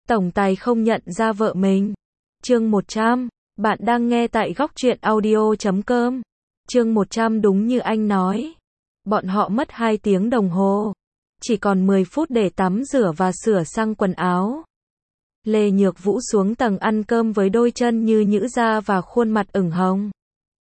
Tổng tài không nhận ra vợ mình. Chương 100. Bạn đang nghe tại góc truyện audio.com. Chương 100 đúng như anh nói. Bọn họ mất 2 tiếng đồng hồ. Chỉ còn 10 phút để tắm rửa và sửa sang quần áo. Lê Nhược Vũ xuống tầng ăn cơm với đôi chân như nhũ ra và khuôn mặt ửng hồng.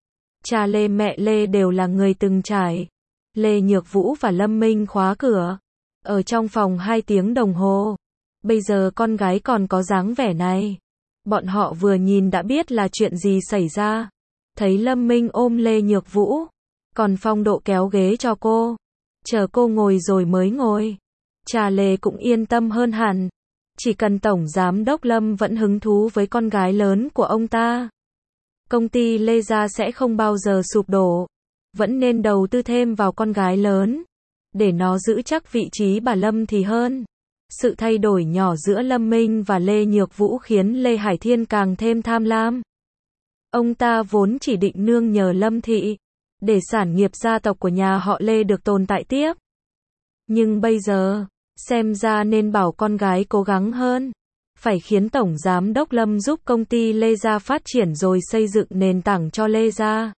Cha Lê mẹ Lê đều là người từng trải. Lê Nhược Vũ và Lâm Minh khóa cửa. Ở trong phòng 2 tiếng đồng hồ. Bây giờ con gái còn có dáng vẻ này. Bọn họ vừa nhìn đã biết là chuyện gì xảy ra. Thấy Lâm Minh ôm Lê Nhược Vũ. Còn Phong Độ kéo ghế cho cô. Chờ cô ngồi rồi mới ngồi. Cha Lê cũng yên tâm hơn hẳn. Chỉ cần Tổng Giám đốc Lâm vẫn hứng thú với con gái lớn của ông ta. Công ty Lê Gia sẽ không bao giờ sụp đổ. Vẫn nên đầu tư thêm vào con gái lớn. Để nó giữ chắc vị trí bà Lâm thì hơn. Sự thay đổi nhỏ giữa Lâm Minh và Lê Nhược Vũ khiến Lê Hải Thiên càng thêm tham lam. Ông ta vốn chỉ định nương nhờ Lâm Thị, để sản nghiệp gia tộc của nhà họ Lê được tồn tại tiếp. Nhưng bây giờ, xem ra nên bảo con gái cố gắng hơn. Phải khiến Tổng Giám đốc Lâm giúp công ty Lê Gia phát triển rồi xây dựng nền tảng cho Lê Gia.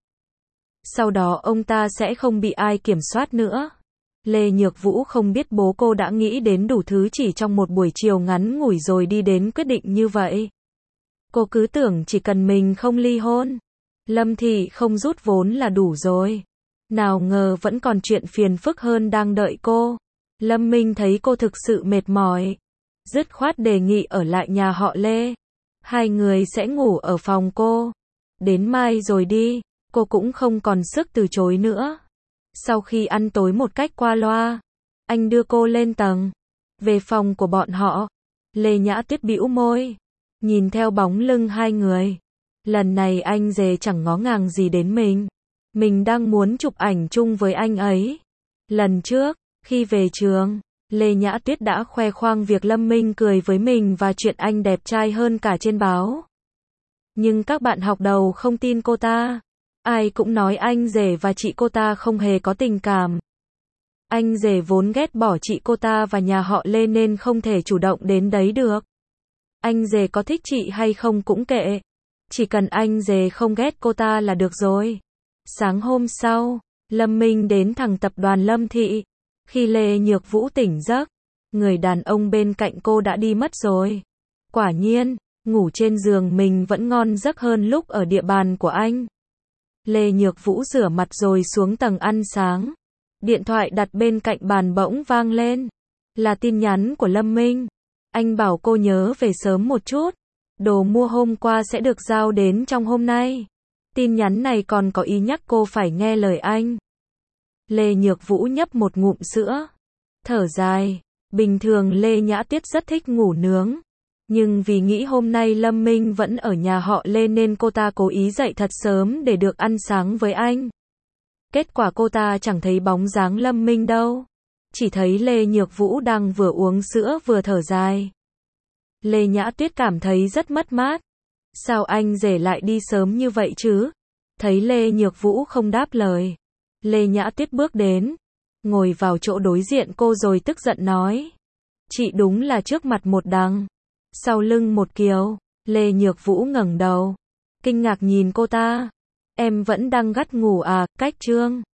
Sau đó ông ta sẽ không bị ai kiểm soát nữa. Lê Nhược Vũ không biết bố cô đã nghĩ đến đủ thứ chỉ trong một buổi chiều ngắn ngủi rồi đi đến quyết định như vậy. Cô cứ tưởng chỉ cần mình không ly hôn, Lâm Thị không rút vốn là đủ rồi. Nào ngờ vẫn còn chuyện phiền phức hơn đang đợi cô. Lâm Minh thấy cô thực sự mệt mỏi. Dứt khoát đề nghị ở lại nhà họ Lê. 2 người sẽ ngủ ở phòng cô. Đến mai rồi đi, cô cũng không còn sức từ chối nữa. Sau khi ăn tối một cách qua loa, anh đưa cô lên tầng. Về phòng của bọn họ, Lê Nhã Tuyết bĩu môi, nhìn theo bóng lưng 2 người. Lần này anh rể chẳng ngó ngàng gì đến mình. Mình đang muốn chụp ảnh chung với anh ấy. Lần trước, khi về trường, Lê Nhã Tuyết đã khoe khoang việc Lâm Minh cười với mình và chuyện anh đẹp trai hơn cả trên báo. Nhưng các bạn học đầu không tin cô ta. Ai cũng nói anh rể và chị cô ta không hề có tình cảm. Anh rể vốn ghét bỏ chị cô ta và nhà họ Lê nên không thể chủ động đến đấy được. Anh rể có thích chị hay không cũng kệ. Chỉ cần anh rể không ghét cô ta là được rồi. Sáng hôm sau, Lâm Minh đến thẳng tập đoàn Lâm Thị. Khi Lê Nhược Vũ tỉnh giấc, người đàn ông bên cạnh cô đã đi mất rồi. Quả nhiên, ngủ trên giường mình vẫn ngon giấc hơn lúc ở địa bàn của anh. Lê Nhược Vũ rửa mặt rồi xuống tầng ăn sáng. Điện thoại đặt bên cạnh bàn bỗng vang lên. Là tin nhắn của Lâm Minh. Anh bảo cô nhớ về sớm một chút. Đồ mua hôm qua sẽ được giao đến trong hôm nay. Tin nhắn này còn có ý nhắc cô phải nghe lời anh. Lê Nhược Vũ nhấp một ngụm sữa. Thở dài. Bình thường Lê Nhã Tuyết rất thích ngủ nướng. Nhưng vì nghĩ hôm nay Lâm Minh vẫn ở nhà họ Lê nên cô ta cố ý dậy thật sớm để được ăn sáng với anh. Kết quả cô ta chẳng thấy bóng dáng Lâm Minh đâu. Chỉ thấy Lê Nhược Vũ đang vừa uống sữa vừa thở dài. Lê Nhã Tuyết cảm thấy rất mất mát. Sao anh rể lại đi sớm như vậy chứ? Thấy Lê Nhược Vũ không đáp lời. Lê Nhã Tuyết bước đến. Ngồi vào chỗ đối diện cô rồi tức giận nói. Chị đúng là trước mặt một đằng. Sau lưng một kiều. Lê Nhược Vũ ngẩng đầu. Kinh ngạc nhìn cô ta. Em vẫn đang gắt ngủ à, cách chương.